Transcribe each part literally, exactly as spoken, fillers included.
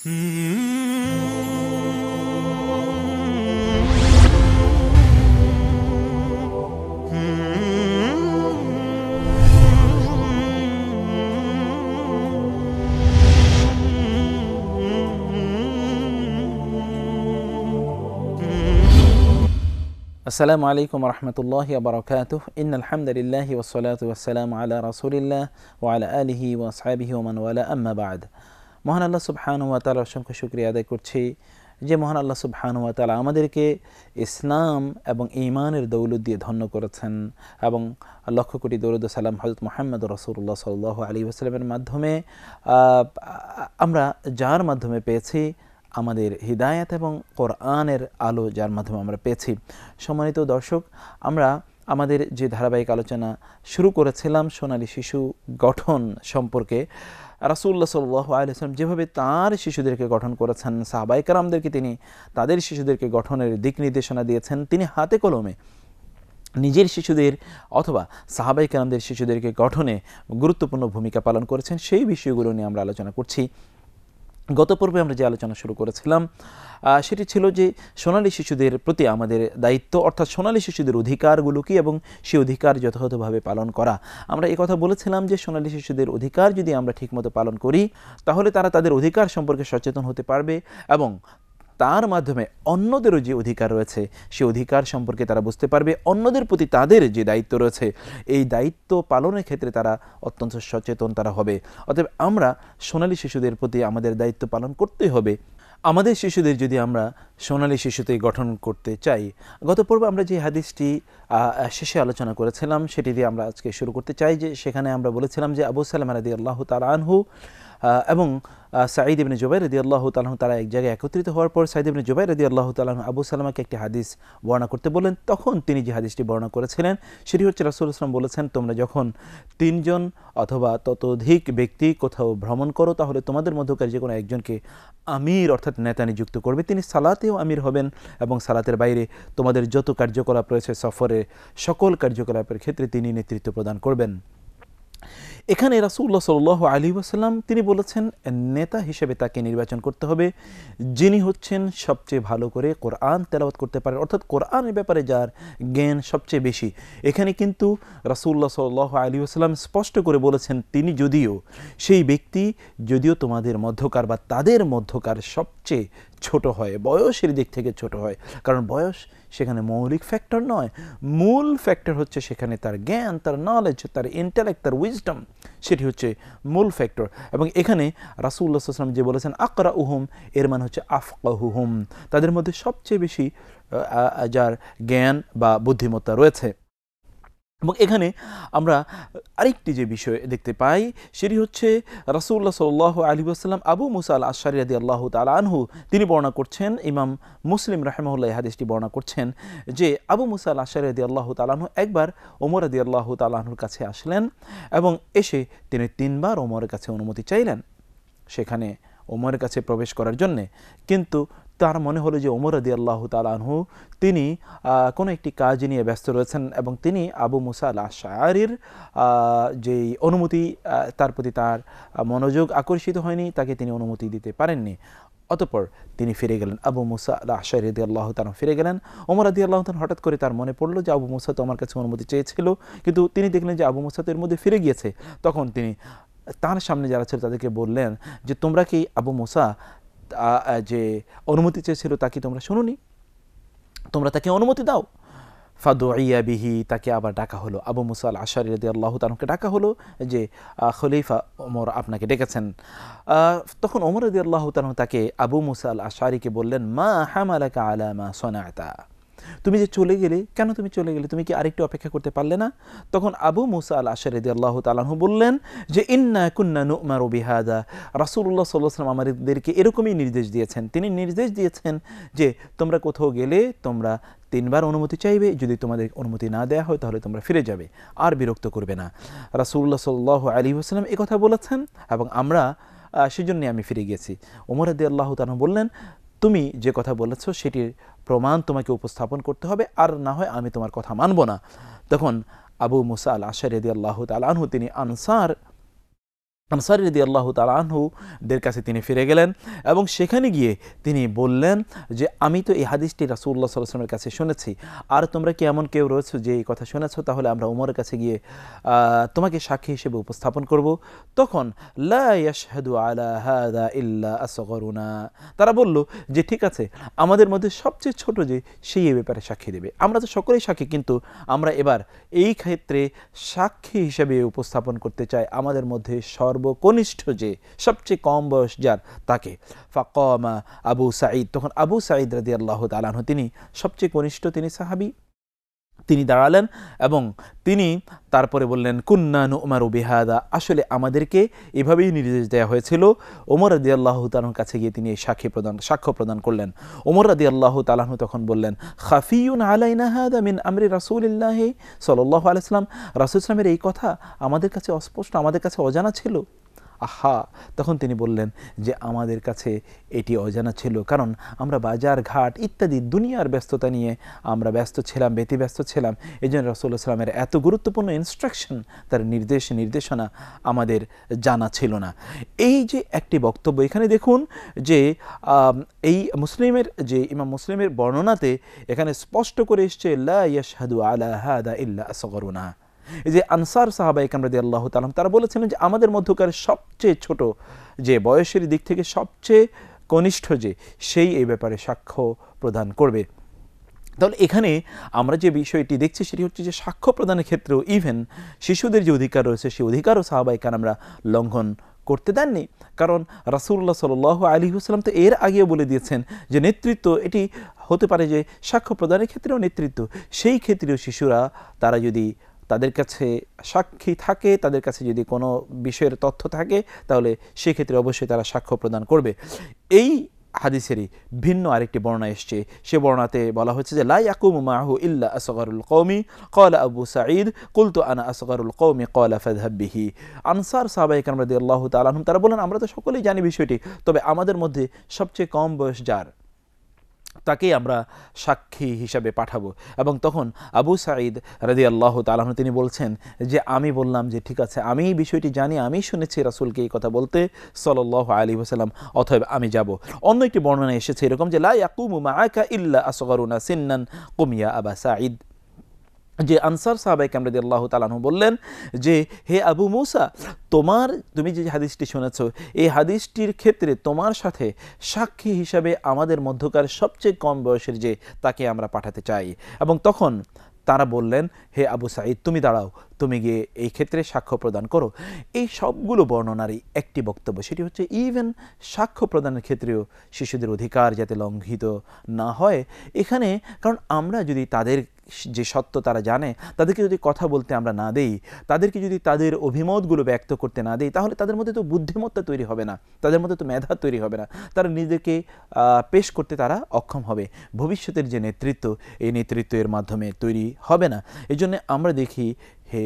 আসসালামু আলাইকুম রহমতুল্লাহি ওয়া বারাকাতুহু ইন্নাল হামদুলিল্লাহি ওয়াস সালাতু ওয়াস সালামু আলা রাসূলিল্লাহ ওয়া আলা আলিহি ওয়া আসহাবিহি ওয়া মান ওয়ালা আম্মা বা'দ। মহান আল্লাহ সুবহানাহু ওয়া তাআলার অসংখ্য শুকরিয়া আদায় করছি যে মহান আল্লাহ সুবহানাহু ওয়া তাআলা আমাদেরকে ইসলাম এবং ঈমানের দৌলত দিয়ে ধন্য করেছেন এবং লক্ষ কোটি দরুদ ও সালাম হযরত মুহাম্মদ রাসূলুল্লাহ সাল্লাল্লাহু আলাইহি ওয়াসাল্লামের মাধ্যমে আমরা যার মাধ্যমে পেয়েছি আমাদের হিদায়াত এবং কোরআনের আলো, যার মাধ্যমে আমরা পেয়েছি। সম্মানিত দর্শক, আমরা আমাদের যে ধারাবাহিক আলোচনা শুরু করেছিলাম সোনালী শিশু গঠন সম্পর্কে, রাসূলুল্লাহ সাল্লাল্লাহু আলাইহি ওয়াসাল্লাম যেভাবে তার শিশুদেরকে গঠন করেছেন, সাহাবায়ে কেরামদেরকে তিনি তাদের শিশুদেরকে গঠনের দিক নির্দেশনা দিয়েছেন, তিনি হাতে কলমে নিজের শিশুদের অথবা সাহাবায়ে কেরামদের শিশুদেরকে গঠনে গুরুত্বপূর্ণ ভূমিকা পালন করেছেন। সেই বিষয়গুলো নিয়ে আমরা আলোচনা করছি। গত পর্বে আমরা যে আলোচনা শুরু করেছিলাম সেটি ছিল যে সোনালী শিশুদের প্রতি আমাদের দায়িত্ব, অর্থাৎ সোনালী শিশুদের অধিকারগুলো কী এবং সেই অধিকার যথাযথভাবে পালন করা। আমরা এই কথা বলেছিলাম যে সোনালী শিশুদের অধিকার যদি আমরা ঠিকমতো পালন করি তাহলে তারা তাদের অধিকার সম্পর্কে সচেতন হতে পারবে এবং তার মাধ্যমে অন্যদেরও যে অধিকার রয়েছে সে অধিকার সম্পর্কে তারা বুঝতে পারবে। অন্যদের প্রতি তাদের যে দায়িত্ব রয়েছে এই দায়িত্ব পালনের ক্ষেত্রে তারা অত্যন্ত সচেতন তারা হবে। অতএব আমরা সোনালী শিশুদের প্রতি আমাদের দায়িত্ব পালন করতে হবে। আমাদের শিশুদের যদি আমরা সোনালী শিশুতে গঠন করতে চাই, গত পর্বে আমরা যে হাদিসটি শেষে আলোচনা করেছিলাম সেটি দিয়ে আমরা আজকে শুরু করতে চাই। যে সেখানে আমরা বলেছিলাম যে আবু সালামা রাদিয়াল্লাহু তাআলা আনহু এবং সাঈদ ইবনে জুবাইর রাদিয়াল্লাহু তাআলা আনহু তারা এক জায়গায় একত্রিত হওয়ার পর সাঈদ ইবনে জুবাইর রাদিয়াল্লাহু তাআলা আনহু আবু সালামাকে একটি হাদিস বর্ণনা করতে বললেন। তখন তিনি যে হাদিসটি বর্ণনা করেছিলেন সেটি হচ্ছে রাসূলুল্লাহ সাল্লাল্লাহু আলাইহি ওয়াসাল্লাম বলেছেন, তোমরা যখন তিনজন অথবা ততোধিক ব্যক্তি কোথাও ভ্রমণ করো তাহলে তোমাদের মধ্যকার যে কোনো একজনকে আমির অর্থাৎ নেতা নিযুক্ত করবে। তিনি সালাতেও আমির হবেন এবং সালাতের বাইরে তোমাদের যত কার্যকলাপ রয়েছে সফরে সকল কার্যকলাপের ক্ষেত্রে তিনি নেতৃত্ব প্রদান করবেন। এখানে রাসূলুল্লাহ সাল্লাল্লাহু আলাইহি ওয়াসাল্লাম তিনি বলেছেন নেতা হিসেবে তাকে নির্বাচন করতে হবে যিনি হচ্ছেন সবচেয়ে ভালো করে কোরআন তেলাওয়াত করতে পারেন, অর্থাৎ কোরআনের ব্যাপারে যার জ্ঞান সবচেয়ে বেশি। এখানে কিন্তু রাসূলুল্লাহ সাল্লাল্লাহু আলাইহি ওয়াসাল্লাম স্পষ্ট করে বলেছেন তিনি যদিও সেই ব্যক্তি যদিও তোমাদের মধ্যকার বা তাদের মধ্যকার সবচেয়ে ছোট হয়, বয়সের দিক থেকে ছোট হয়, কারণ বয়স সেখানে মৌলিক ফ্যাক্টর নয়, মূল ফ্যাক্টর হচ্ছে সেখানে তার জ্ঞান, তার নলেজ, তার ইন্টেলেক্ট, তার উইজডম, সেটি হচ্ছে মূল ফ্যাক্টর। এবং এখানে রাসূলুল্লাহ সাল্লাল্লাহু আলাইহি ওয়াসাল্লাম যে বলেছেন আকরাউহুম, এর মানে হচ্ছে আফকাহুহুম, তাদের মধ্যে সবচেয়ে বেশি যার জ্ঞান বা বুদ্ধিমত্তা রয়েছে। এবং এখানে আমরা আরেকটি যে বিষয় দেখতে পাই সেটি হচ্ছে রাসূলুল্লাহ সাল্লাল্লাহু আলাইহি ওয়াসাল্লাম আবু মুসা আল আশআরী রাদিয়াল্লাহু তাআলা আনহু তিনি বর্ণনা করছেন, ইমাম মুসলিম রাহিমাহুল্লাহ এই হাদিসটি বর্ণনা করছেন যে আবু মুসা আল আশআরী রাদিয়াল্লাহু তাআলা আনহু একবার ওমর রাদিয়াল্লাহু তাআলা আনহুর কাছে আসলেন এবং এসে তিনি তিনবার ওমরের কাছে অনুমতি চাইলেন সেখানে ওমরের কাছে প্রবেশ করার জন্যে। কিন্তু তার মনে হলো যে ওমর রাদিয়াল্লাহু তাআলা আনহু তিনি কোনো একটি কাজ নিয়ে ব্যস্ত রয়েছেন এবং তিনি আবু মুসা আল আশআরীর যেই অনুমতি তার প্রতি তার মনোযোগ আকর্ষিত হয়নি, তাকে তিনি অনুমতি দিতে পারেননি। অতঃপর তিনি ফিরে গেলেন, আবু মুসা আল আশআরী রাদিয়াল্লাহু তাআলা ফিরে গেলেন। ওমর রাদিয়াল্লাহু তাআলা হঠাৎ করে তার মনে পড়লো যে আবু মুসা তো আমার কাছে অনুমতি চেয়েছিল, কিন্তু তিনি দেখলেন যে আবু মুসা তো এর মধ্যে ফিরে গিয়েছে। তখন তিনি তার সামনে যারা ছিল তাদেরকে বললেন যে তোমরা কি আবু মুসা যে অনুমতি চেয়েছিল তা কি তোমরা শুনোনি? তোমরা তাকে অনুমতি দাও। ফাদুইয়া বিহি, তাকে আবার ডাকা হলো, আবু মুসা আল আশআরী রাদিয়াল্লাহু তাআলাকে ডাকা হলো যে খলিফা ওমর আপনাকে ডেকেছেন। তখন ওমর রাদিয়াল্লাহু তাআলা তাকে আবু মুসা আল আশআরীকে বললেন, মা হামালাকা আলা মা সানাতা, তুমি যে চলে গেলে, কেন তুমি চলে গেলে? তুমি কি আরেকটু অপেক্ষা করতে পারলে না? তখন আবু মুসা আল আশআরী রাদিয়াল্লাহু তাআলা আনহু বললেন যে ইন্না কুন্না নু'মারু বিহাদা, রাসূলুল্লাহ সাল্লাল্লাহু আলাইহি ওয়াসাল্লাম আমাদেরকে এরকমই নির্দেশ দিয়েছেন। তিনি নির্দেশ দিয়েছেন যে তোমরা কোথাও গেলে তোমরা তিনবার অনুমতি চাইবে, যদি তোমাদের অনুমতি না দেওয়া হয় তাহলে তোমরা ফিরে যাবে, আর বিরক্ত করবে না। রাসূলুল্লাহ সাল্লাল্লাহু আলাইহি ওয়াসাল্লাম এই কথা বলেছেন এবং আমরা সেজন্য আমি ফিরে গেছি। ওমর রাদিয়াল্লাহু তাআলা বললেন তুমি যে কথা বলেছ সেটির প্রমাণ তোমাকে উপস্থাপন করতে হবে, আর না হয় আমি তোমার কথা মানব না। তখন আবু মুসা আল আশআরী রাদিয়াল্লাহু তাআলা আনহু তিনি আনসার আনসারী রাদিয়াল্লাহু তাআলা আনহুদের কাছে তিনি ফিরে গেলেন এবং সেখানে গিয়ে তিনি বললেন যে আমি তো এই হাদিসটি রাসূলুল্লাহ সাল্লাল্লাহু আলাইহি ওয়াসাল্লামের কাছে শুনেছি, আর তোমরা কি এমন কেউ রয়েছো যে এই কথা শুনেছো? তাহলে আমরা ওমরের কাছে গিয়ে তোমাকে সাক্ষী হিসেবে উপস্থাপন করব। তখন লা ইয়াশহাদু আলা হাযা ইল্লা আসগরুনা, তারা বলল যে ঠিক আছে, আমাদের মধ্যে সবচেয়ে ছোট যে সেই এই ব্যাপারে সাক্ষী দেবে। আমরা তো সকলেই সাক্ষী, কিন্তু আমরা এবার এই ক্ষেত্রে সাক্ষী হিসেবে উপস্থাপন করতে চাই আমাদের মধ্যে সর্বকনিষ্ঠ যে সবচেয়ে কম বয়স যার তাকে। ফাকামা আবু সাঈদ, তখন আবু সাঈদ রাদিয়াল্লাহু তাআলা আনহু তিনি সবচেয়ে কনিষ্ঠ, তিনি সাহাবী, তিনি দাঁড়ালেন এবং তিনি তারপরে বললেন কুন্না নু'মারু বিহাদা, আসলে আমাদেরকে এভাবেই নির্দেশ দেওয়া হয়েছিল। ওমর রাদিয়াল্লাহু তাআলার কাছে গিয়ে তিনি এই সাক্ষী প্রদান সাক্ষ্য প্রদান করলেন। ওমর রাদিয়াল্লাহু তাআলা তখন বললেন খাফিয়ুন আলাইনা হাদা মিন আমরি রাসূলিল্লাহি সাল্লাল্লাহু আলাইহি ওয়াসাল্লাম, রাসূল সাল্লামের এই কথা আমাদের কাছে অস্পষ্ট, আমাদের কাছে অজানা ছিল। আহা, তখন তিনি বললেন যে আমাদের কাছে এটি অজানা ছিল, কারণ আমরা বাজার ঘাট ইত্যাদি দুনিয়ার ব্যস্ততা নিয়ে আমরা ব্যস্ত ছিলাম, ব্যতিব্যস্ত ছিলাম। এই জন্য রাসূলুল্লাহ সাল্লাল্লাহু আলাইহি ওয়াসাল্লামের এত গুরুত্বপূর্ণ ইনস্ট্রাকশন, তার নির্দেশ নির্দেশনা আমাদের জানা ছিল না। এই যে একটি বক্তব্য, এখানে দেখুন যে এই মুসলিমের যে ইমাম মুসলিমের বর্ণনাতে এখানে স্পষ্ট করে এসছে লা ইয়াশহাদু আলা হাদা ইল্লা আসগরুনা। এই যে আনসার সাহাবা ইকরাম রাদিয়াল্লাহু তাআলা তারা বলেছিলেন যে আমাদের মধ্যকার সবচেয়ে ছোট, যে বয়সের দিক থেকে সবচেয়ে কনিষ্ঠ যে সেই এই ব্যাপারে সাক্ষ্য প্রদান করবে। তাহলে এখানে আমরা যে বিষয়টি দেখছি সেটি হচ্ছে যে সাক্ষ্য প্রদানের ক্ষেত্রেও ইভেন শিশুদের যে অধিকার রয়েছে সেই অধিকারও সাহাবা ইকরাম আমরা লঙ্ঘন করতে দেননি। কারণ রাসূলুল্লাহ সাল্লাল্লাহু আলাইহি ওয়াসাল্লাম তো এর আগেও বলে দিয়েছেন যে নেতৃত্ব এটি হতে পারে যে সাক্ষ্য প্রদানের ক্ষেত্রেও নেতৃত্ব, সেই ক্ষেত্রেও শিশুরা তারা যদি তাদের কাছে সাক্ষী থাকে, তাদের কাছে যদি কোনো বিষয়ের তথ্য থাকে, তাহলে সেক্ষেত্রে অবশ্যই তারা সাক্ষ্য প্রদান করবে। এই হাদিসেরই ভিন্ন আরেকটি বর্ণনা এসছে, সে বর্ণনাতে বলা হচ্ছে যে লা ইয়াকুমু মাহু ইল্লা আসগারুল কওমি ক্বালা আবু সাঈদ কুলতু আনা আসগারুল কওমি ক্বালা ফাযহাব বিহি। আনসার সাহাবা ইকরাম রাদিয়াল্লাহু তাআলা আনহুম তারা বলেন আমরা তো সকলেই জানি বিষয়টি, তবে আমাদের মধ্যে সবচেয়ে কম বয়স যার তাকেই আমরা সাক্ষী হিসাবে পাঠাবো। এবং তখন আবু সাঈদ রাদিয়াল্লাহু তাআলা আনহু তিনি বলছেন যে আমি বললাম যে ঠিক আছে, আমি এই বিষয়টি জানি, আমি শুনেছি রাসূলকে এই কথা বলতে সাল্লাল্লাহু আলাইহি ওয়াসাল্লাম, অতএব আমি যাব। অন্য একটি বর্ণনা এসেছে এরকম যে লা ইয়াকুমু মাআকা ইল্লা আসগারুনা সিন্নান কুম ইয়া আবা সাঈদ, যে আনসার সাহাবা ইকরাম রাদিয়াল্লাহু তাআলা আনহু বললেন যে হে আবু মুসা, তোমার তুমি যে হাদিসটি শুনেছ এই হাদিসটির ক্ষেত্রে তোমার সাথে সাক্ষী হিসাবে আমাদের মধ্যকার সবচেয়ে কম বয়সের যে তাকে আমরা পাঠাতে চাই। এবং তখন তারা বললেন হে আবু সাঈদ তুমি দাঁড়াও, তুমি গিয়ে এই ক্ষেত্রে সাক্ষ্য প্রদান করো। এই সবগুলো বর্ণনারই একটি বক্তব্য, সেটি হচ্ছে ইভেন সাক্ষ্য প্রদানের ক্ষেত্রেও শিশুদের অধিকার যাতে লঙ্ঘিত না হয় এখানে। কারণ আমরা যদি তাদের যে সত্য তারা জানে তাদেরকে যদি কথা বলতে আমরা না দেই, তাদেরকে যদি তাদের অভিমতগুলো ব্যক্ত করতে না দেই, তাহলে তাদের মধ্যে তো বুদ্ধিমত্তা তৈরি হবে না, তাদের মধ্যে তো মেধা তৈরি হবে না, তারা নিজেকে পেশ করতে তারা অক্ষম হবে। ভবিষ্যতের যে নেতৃত্ব এই নেতৃত্বের মাধ্যমে তৈরি হবে না। এই জন্য আমরা দেখি হে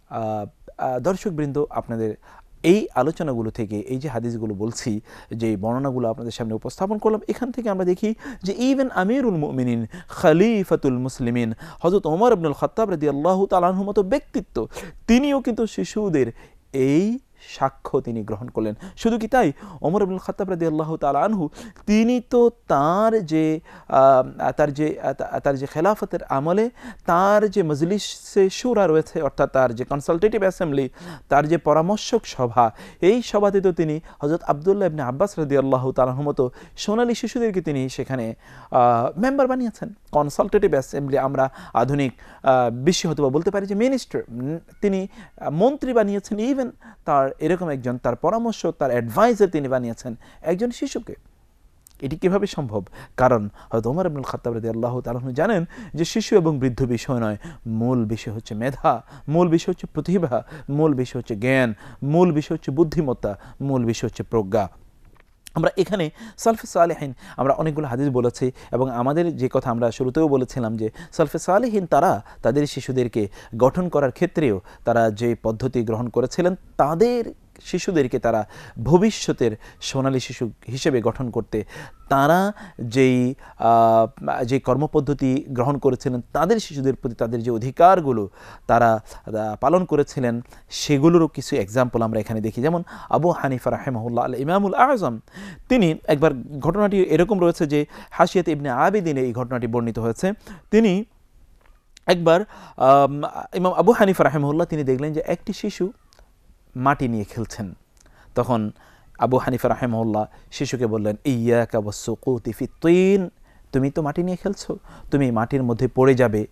দর্শকবৃন্দ, আপনাদের এই আলোচনাগুলো থেকে এই যে হাদিসগুলো বলছি, যে বর্ণনাগুলো আপনাদের সামনে উপস্থাপন করলাম, এখান থেকে আমরা দেখি যে ইভেন আমিরুল মুমিনিন খলিফাতুল মুসলিমিন হযরত ওমর ইবনুল খাত্তাব রাদিয়াল্লাহু তাআলা আনহুর মতো ব্যক্তিত্ব তিনিও কিন্তু শিশুদের এই সাক্ষ্য তিনি গ্রহণ করলেন। শুধু কি তাই, ওমর ইবনুল খাত্তাব রাদিয়াল্লাহু তাআলা আনহু তিনি তো তার যে তার যে তার যে খেলাফতের আমলে তার যে মজলিসে শুরা রয়েছে, অর্থাৎ তার যে কনসালটেটিভ অ্যাসেম্বলি, তার যে পরামর্শক সভা, এই সভাতে তো তিনি হযরত আব্দুল্লাহ ইবনে আব্বাস রাদিয়াল্লাহু তাআলা আনহুর মতো সোনালী শিশুদেরকে তিনি সেখানে মেম্বার বানিয়েছেন। কনসালটেটিভ অ্যাসেম্বলি আমরা আধুনিক বিশ্বে হয়তো বলতে পারি যে মিনিস্টার, তিনি মন্ত্রী বানিয়েছেন, ইভেন তার এরকম একজন তার পরামর্শ তার অ্যাডভাইজার তিনি বানিয়েছেন একজন শিশুকে। এটি কিভাবে সম্ভব? কারণ হযরত ওমর ইবনুল খাত্তাব রাদিয়াল্লাহু তাআলা আনহু জানেন যে শিশু এবং বৃদ্ধ বিষয় নয়, মূল বিষয় হচ্ছে মেধা, মূল বিষয় হচ্ছে প্রতিভা, মূল বিষয় হচ্ছে জ্ঞান, মূল বিষয় হচ্ছে বুদ্ধিমত্তা, মূল বিষয় হচ্ছে প্রজ্ঞা। আমরা এখানে সালফে সালেহিন আমরা অনেকগুলো হাদিস বলেছি, এবং আমাদের যে কথা আমরা শুরুতেও বলেছিলাম যে সালফে সালেহিন তারা তাদের শিশুদেরকে গঠন করার ক্ষেত্রেও তারা যে পদ্ধতি গ্রহণ করেছিলেন তাদের শিশুদেরকে তারা ভবিষ্যতের সোনালী শিশু হিসেবে গঠন করতে তারা যেই যে কর্মপদ্ধতি গ্রহণ করেছিলেন, তাদের শিশুদের প্রতি তাদের যে অধিকারগুলো তারা পালন করেছিলেন, সেগুলোরও কিছু এক্সাম্পল আমরা এখানে দেখি। যেমন আবু হানিফা রাহিমাহুল্লাহ আল ইমামুল আজম, তিনি একবার, ঘটনাটি এরকম রয়েছে যে হাসিয়াত ইবনে আবিদিনে এই ঘটনাটি বর্ণিত হয়েছে। তিনি একবার ইমাম আবু হানিফা রাহিমাহুল্লাহ তিনি দেখলেন যে একটি শিশু মাটি নিয়ে খেলছেন। তখন আবু হানিফা রাহিমাহুল্লাহ শিশুকে বললেন, ইয়াকা ওয়াসসুকুতি ফিত-তিন, তুমি তো মাটি নিয়ে খেলছো, তুমি মাটির মধ্যে পড়ে যাবে,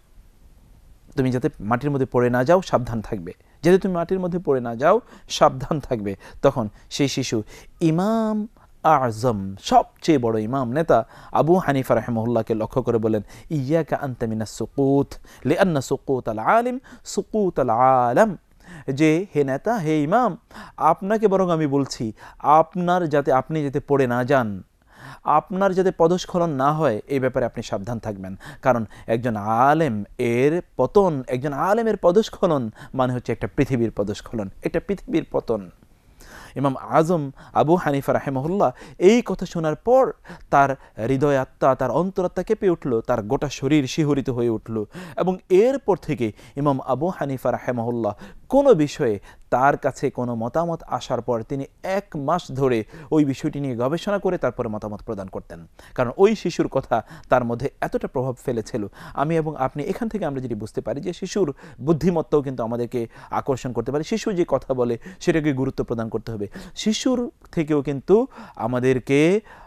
তুমি যাতে মাটির মধ্যে পড়ে না যাও সাবধান থাকবে, যাতে তুমি মাটির মধ্যে পড়ে না যাও সাবধান থাকবে। তখন সেই শিশু ইমাম আজম, সবচেয়ে বড় ইমাম নেতা আবু হানিফা রাহিমাহুল্লাহকে লক্ষ্য করে বলেন, ইয়াকা আনতা মিনাস সুকুত লিআন্না সুকুত আল আলিম সুকুত আল আলাম, যে হে নেতা, হে ইমাম, আপনাকে বরং আমি বলছি আপনার যাতে আপনি যাতে পড়ে না যান, আপনার যাতে পদস্খলন না হয়, এই ব্যাপারে আপনি সাবধান থাকবেন। কারণ একজন আলেম এর পতন, একজন আলেমের পদস্খলন মানে হচ্ছে একটা পৃথিবীর পদস্খলন, একটা পৃথিবীর পতন। ইমাম আজম আবু হানিফা রাহিমাহুল্লাহ এই কথা শোনার পর তার হৃদয় আত্মা, তার অন্তরাত্মা কেঁপে উঠল, তার গোটা শরীর শিহরিত হয়ে উঠল, এবং এরপর থেকে ইমাম আবু হানিফা রাহিমাহুল্লাহ কোনো বিষয়ে তার কাছে কোনো মতামত আসার পর তিনি এক মাস ধরে ওই বিষয়টি নিয়ে গবেষণা করে তারপরে মতামত প্রদান করতেন। কারণ ওই শিশুর কথা তার মধ্যে এতটা প্রভাব ফেলেছিল। আমি এবং আপনি এখান থেকে আমরা যদি বুঝতে পারি যে শিশুর বুদ্ধিমত্তাও কিন্তু আমাদেরকে আকর্ষণ করতে পারে। শিশু যে কথা বলে সেটাকে গুরুত্ব প্রদান করতে হবে। শিশুর থেকেও কিন্তু আমাদেরকে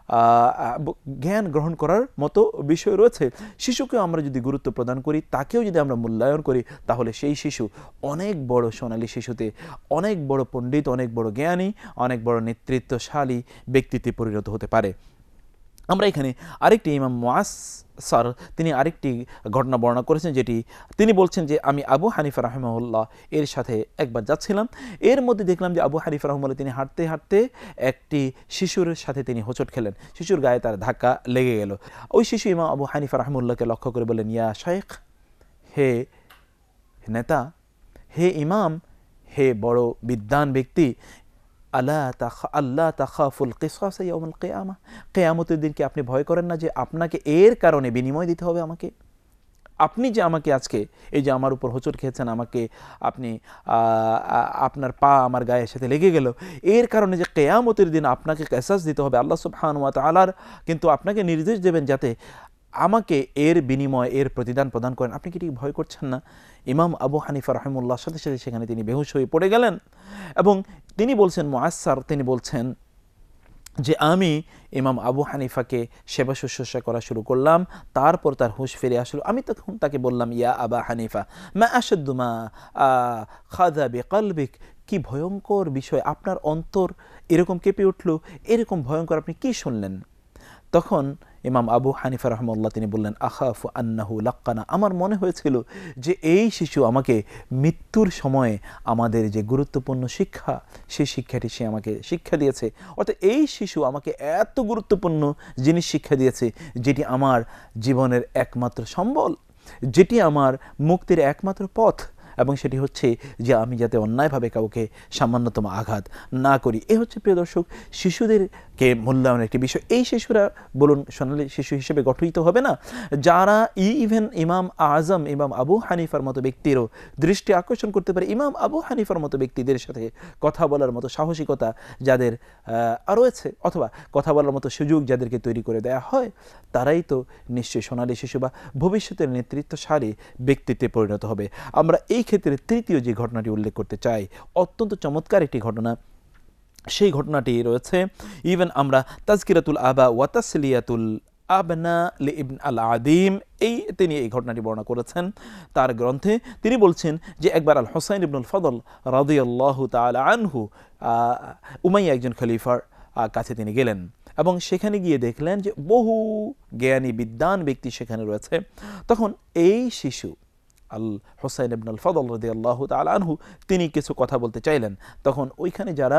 জ্ঞান গ্রহণ করার মতো বিষয় রয়েছে। শিশুকেও আমরা যদি গুরুত্ব প্রদান করি, তাকেও যদি আমরা মূল্যায়ন করি, তাহলে সেই শিশু অনেক বড় সোনালী শিশুতে, অনেক বড় পণ্ডিত, অনেক বড় জ্ঞানী, অনেক বড় নেতৃত্বশালী ব্যক্তিত্বে পরিণত হতে পারে। আমরা এখানে আরেকটি ইমাম মুআসসার তিনি আরেকটি ঘটনা বর্ণনা করেছেন, যেটি তিনি বলছেন যে আমি আবু হানিফা রাহিমাহুল্লাহ এর সাথে একবার যাচ্ছিলাম, এর মধ্যে দেখলাম যে আবু হানিফা রাহিমাহুল্লাহ তিনি হাঁটতে হাঁটতে একটি শিশুর সাথে তিনি হোঁচট খেলেন, শিশুর গায়ে তার ধাক্কা লেগে গেল। ওই শিশু ইমাম আবু হানিফা রাহিমাহুল্লাহকে লক্ষ্য করে বলেন, ইয়া শাইখ, হে নেতা, হে ইমাম, হে বড় বিদ্বান ব্যক্তি, আল্লাহ আল্লাহ তাখাফুল কিসাস ইয়াউমুল কিয়ামা, কিয়ামতের দিনকে আপনি ভয় করেন না যে আপনাকে এর কারণে বিনিময় দিতে হবে আমাকে? আপনি যে আমাকে আজকে এই যে আমার উপর হোঁচট খেয়েছেন, আমাকে আপনি আপনার পা আমার গায়ের সাথে লেগে গেল, এর কারণে যে কিয়ামতের দিন আপনাকে কিসাস দিতে হবে, আল্লাহ সুবহানাহু ওয়া তাআলার কিন্তু আপনাকে নির্দেশ দেবেন যাতে আমাকে এর বিনিময়, এর প্রতিদান প্রদান করেন। আপনি কি ঠিক ভয় করছেন না? ইমাম আবু হানিফা রাহিমাহুল্লাহর সাথে সাথে সেখানে তিনি বেহুশ হয়ে পড়ে গেলেন, এবং তিনি বলছেন, মুআসসার তিনি বলছেন যে আমি ইমাম আবু হানিফাকে সেবা শুশ্রূষা করা শুরু করলাম, তারপর তার হুঁশ ফিরে আসলো। আমি তখন তাকে বললাম, ইয়া আবা হানিফা মা আশাদ্দু মা খাযা বিকলবিক, কি ভয়ঙ্কর বিষয়, আপনার অন্তর এরকম কেঁপে উঠল, এরকম ভয়ঙ্কর আপনি কি শুনলেন? তখন ইমাম আবু হানিফা রাহিমাহুল্লাহ তিনি বললেন, আখাফু আন্নাহু লাক্কানা, আমার মনে হয়েছিল যে এই শিশু আমাকে মৃত্যুর সময়ে আমাদের যে গুরুত্বপূর্ণ শিক্ষা, সেই শিক্ষাটি সে আমাকে শিক্ষা দিয়েছে। অর্থাৎ এই শিশু আমাকে এত গুরুত্বপূর্ণ জিনিস শিক্ষা দিয়েছে, যেটি আমার জীবনের একমাত্র সম্বল, যেটি আমার মুক্তির একমাত্র পথ, এবং সেটি হচ্ছে যে আমি যাতে অন্যায়ভাবে কাউকে সামান্যতম আঘাত না করি। এ হচ্ছে প্রিয় দর্শক শিশুদেরকে মূল্যায়নের একটি বিষয়। এই শিশুরা বলুন সোনালী শিশু হিসেবে গঠিত হবে না, যারা ইভেন ইমাম আজম, ইমাম আবু হানিফার মতো ব্যক্তিরও দৃষ্টি আকর্ষণ করতে পারে। ইমাম আবু হানিফার মতো ব্যক্তিদের সাথে কথা বলার মতো সাহসিকতা যাদের রয়েছে, অথবা কথা বলার মতো সুযোগ যাদেরকে তৈরি করে দেওয়া হয়, তারাই তো নিশ্চয়ই সোনালী শিশু বা ভবিষ্যতের নেতৃত্বশালী ব্যক্তিত্বে পরিণত হবে। আমরা এই ক্ষেত্রে তৃতীয় যে ঘটনাটি উল্লেখ করতে চাই, অত্যন্ত চমৎকার একটি ঘটনা, সেই ঘটনাটি রয়েছে ইভেন আমরা তাজকিরাতুল আবা ওয়া তাসলিয়াতুল আবনা লি ইবন আল আদিম, এই তিনি এই ঘটনাটি বর্ণনা করেছেন তার গ্রন্থে। তিনি বলছেন যে একবার আল হুসাইন ইবনুল ফদল রাদিয়াল্লাহু তাআলা আনহু উমাইয়া একজন খলিফার কাছে তিনি গেলেন, এবং সেখানে গিয়ে দেখলেন যে বহু জ্ঞানী বিদ্বান ব্যক্তি সেখানে রয়েছে। তখন এই শিশু আল হুসাইন ইবনুল ফদল রাদিয়াল্লাহু তাআলা আনহু তিনি কিছু কথা বলতে চাইলেন। তখন ওইখানে যারা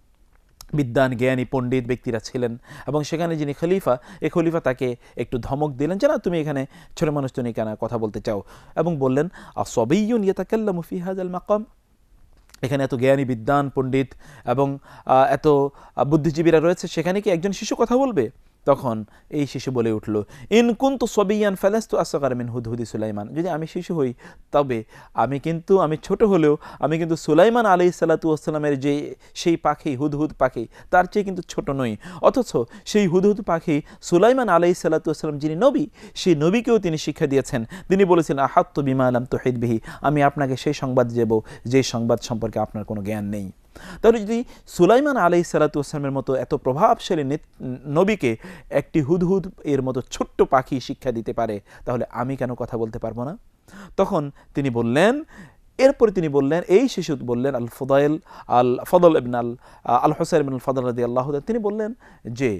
বিদ্বান জ্ঞানী পণ্ডিত ব্যক্তিরা ছিলেন, এবং সেখানে যিনি খলিফা, এই খলিফা তাকে একটু ধমক দিলেন যে না, তুমি এখানে ছোট মানুষ, তুমি কেন কথা বলতে চাও, এবং বললেন আসবিয়ুন ইয়াতাকাল্লামু ফি হাযাল মাকাম, এখানে এত জ্ঞানী বিদ্বান পণ্ডিত এবং এত বুদ্ধিজীবীরা রয়েছে, সেখানে কি একজন শিশু কথা বলবে? তখন এই শিশু বলে উঠল, ইন কুনতু সবিয়ান ফালাস্তু আসগার মিন হুদহুদি সুলাইমান, যদি আমি শিশু হই তবে আমি কিন্তু আমি ছোট হলেও আমি কিন্তু সুলাইমান আলাইহিস সালাতু ওয়াস সালামের যে সেই পাখি হুদহুদ পাখি তার চেয়ে কিন্তু ছোট নই। অথচ সেই হুদহুদ পাখি সুলাইমান আলাইহিস সালাতু ওয়াস সালাম যিনি নবী, সেই নবীকেও তিনি শিক্ষা দিয়েছেন। তিনি বলেছেন, আহাত্তু বিমা লাম তুহিত বিহি, আমি আপনাকে সেই সংবাদ দেব যে সংবাদ সম্পর্কে আপনার কোনো জ্ঞান নেই। তাহলে যদি সুলাইমান আলাইহিস সালাতু ওয়াস সালামের মতো এত প্রভাবশালী নবীকে একটি হুদহুদ এর মতো ছোট্ট পাখি শিক্ষা দিতে পারে, তাহলে আমি কেন কথা বলতে পারবো না? তখন তিনি বললেন, এরপরে তিনি বললেন, এই শিশু বললেন আল ফুদাইল আল ফদল ইবনে আল আল হুসাইন ইবনে আল ফদল রাদিয়াল্লাহু তাআলা, তিনি বললেন যে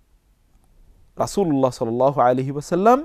রাসূলুল্লাহ সাল্লাল্লাহু আলাইহি ওয়াসাল্লাম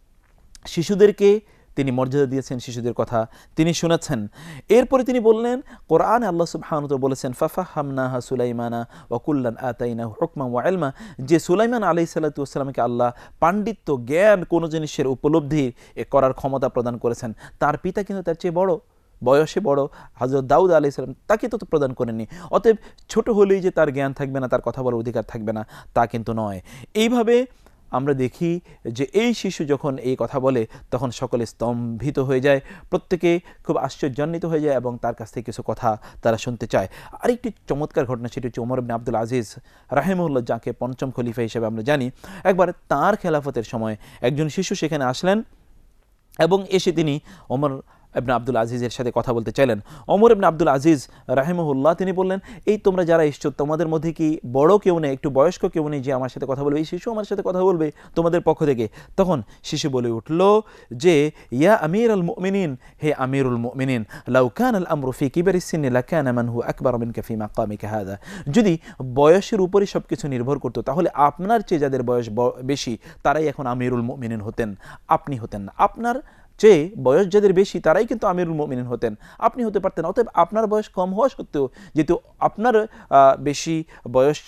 শিশুদেরকে তিনি মর্যাদা দিয়েছেন, শিশুদের কথা তিনি শুনেছেন। এরপরে তিনি বললেন, কোরআনে আল্লাহ সুবহানাহু ওয়া তাআলা বলেছেন, ফাফাহামনাহা সুলাইমানা ওয়া কুল্লান আতাইনাহু হুকমান ওয়া ইলমা, যে সুলাইমান আলাইহিস সালাতু ওয়াস সালামকে আল্লাহ পাণ্ডিত্য, জ্ঞান, কোন জিনিসের উপলব্ধি করার ক্ষমতা প্রদান করেছেন। তার পিতা কিন্তু তার চেয়ে বড়, বয়সে বড়, হযরত দাউদ আলাইহিস সালাম, তাকে তো প্রদান করেননি। অতএব ছোট হলেই যে তার জ্ঞান থাকবে না, তার কথা বলার অধিকার থাকবে না, তা কিন্তু নয়। এইভাবে আমরা দেখি যে এই শিশু যখন এই কথা বলে তখন সকলে স্তম্ভিত হয়ে যায়, প্রত্যেকে খুব আশ্চর্যান্বিত হয়ে যায় এবং তার কাছ থেকে কিছু কথা তারা শুনতে চায়। আরেকটি চমৎকার ঘটনা, সেটি হচ্ছে ওমর ইবনে আব্দুল আজিজ রাহিমাহুল্লাহ, যাকে পঞ্চম খলিফা হিসেবে আমরা জানি। একবার তার খেলাফতের সময় একজন শিশু সেখানে আসলেন এবং এসে তিনি ওমর ইবনে আব্দুল আজিজের সাথে কথা বলতে চাইলেন। ওমর ইবনে আব্দুল আজিজ রাহিমাহুল্লাহ তিনি বললেন, এই তোমরা যারা এসছো তোমাদের মধ্যে কি বড় কেউ নেই, একটু বয়স্ক কেউ নেই যে আমার সাথে কথা বলবে? এই শিশু আমার সাথে কথা বলবে তোমাদের পক্ষ থেকে। তখন শিশু বলে উঠল যে, ইয়া আমিরুল মুমিনিন, হে আমিরুল মুমিনিন, লাউ কানা আল আমরু ফি কিবারিস সিন্নি লাকানা মান হু আকবার মিনকা ফি মাকামিকা হাদা, যদি বয়সের উপরই সবকিছু নির্ভর করতো তাহলে আপনার চেয়ে যাদের বয়স বেশি তারাই এখন আমিরুল মুমিনিন হতেন, আপনি হতেন না। আপনার যে বয়স যাদের বেশি তারাই কিন্তু আমিরুল মুমিনিন হতেন, আপনি হতে পারতেন। অতএব আপনার বয়স কম হওয়া সত্ত্বেও যেহেতু আপনার বেশি বয়স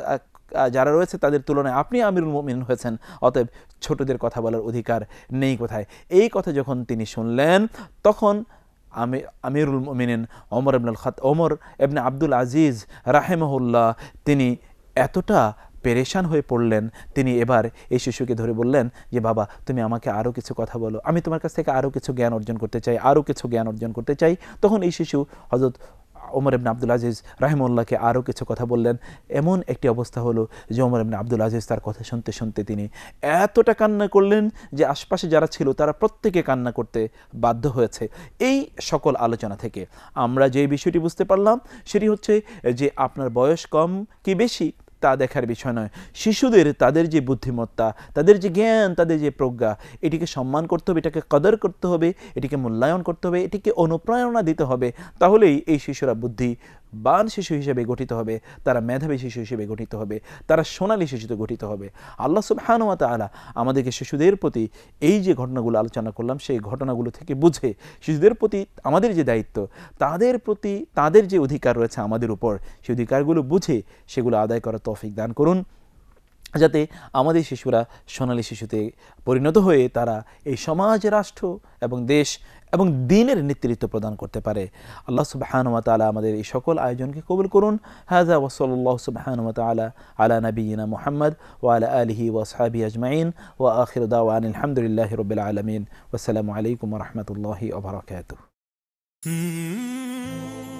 যারা রয়েছে তাদের তুলনায় আপনি আমিরুল মুমিনিন হয়েছেন, অতএব ছোটদের কথা বলার অধিকার নেই কোথায়। এই কথা যখন তিনি শুনলেন তখন আমি আমিরুল মুমিনিন ওমর ইবনে খাত ওমর ইবনে আব্দুল আজিজ রাহিমাহুল্লাহ তিনি এতটা পেরেশান হয়ে পড়লেন, তিনি এবার এই শিশুকে ধরে বললেন যে, বাবা তুমি আমাকে আরও কিছু কথা বলো, আমি তোমার কাছ থেকে আরও কিছু জ্ঞান অর্জন করতে চাই, আরও কিছু জ্ঞান অর্জন করতে চাই। তখন এই শিশু হযরত ওমর ইবনে আব্দুল আজিজ রাহিমাহুল্লাহকে আরও কিছু কথা বললেন। এমন একটি অবস্থা হলো যে ওমর ইবনে আব্দুল আজিজ তার কথা শুনতে শুনতে তিনি এতটা কান্না করলেন যে আশপাশে যারা ছিল তারা প্রত্যেকে কান্না করতে বাধ্য হয়েছে। এই সকল আলোচনা থেকে আমরা যে বিষয়টি বুঝতে পারলাম সেটি হচ্ছে যে আপনার বয়স কম কি বেশি তা দেখার বিষয় নয়, শিশুদের তাদের যে বুদ্ধিমত্তা, তাদের যে জ্ঞান, তাদের যে প্রজ্ঞা, এটিকে সম্মান করতে হবে, এটাকে কদর করতে হবে, এটিকে মূল্যায়ন করতে হবে, এটিকে অনুপ্রেরণা দিতে হবে। তাহলেই এই শিশুরা বুদ্ধিবান শিশু হিসেবে গঠিত হবে, তারা মেধাবী শিশু হিসেবে গঠিত হবে, তারা সোনালী শিশুতে গঠিত হবে। আল্লাহ সুবহানাহু ওয়া তাআলা আমাদেরকে শিশুদের প্রতি এই যে ঘটনাগুলো আলোচনা করলাম সেই ঘটনাগুলো থেকে বুঝে শিশুদের প্রতি আমাদের যে দায়িত্ব, তাদের প্রতি তাদের যে অধিকার রয়েছে আমাদের উপর, সেই অধিকারগুলো বুঝে সেগুলো আদায় করার তৌফিক দান করুন, যাতে আমাদের শিশুরা সোনালী শিশুতে পরিণত হয়ে তারা এই সমাজ, রাষ্ট্র এবং দেশ এবং দ্বীনের নেতৃত্ব প্রদান করতে পারে। আল্লাহ সুবহানাহু ওয়া তাআলা আমাদের এই সকল আয়োজনকে কবুল করুন। হাযা ওয়া সাল্লাল্লাহু সুবহানাহু ওয়া তাআলা আলা নাবিয়িনা মুহাম্মদ ওয়া আলা আলিহি ওয়া আসহাবিহি আজমাইন ওয়া আখিরু দাওয়ানা আলহামদুলিল্লাহি রাব্বিল আলামিন। ওয়া আসসালামু আলাইকুম ওয়া রাহমাতুল্লাহি ওয়া বারাকাতুহু।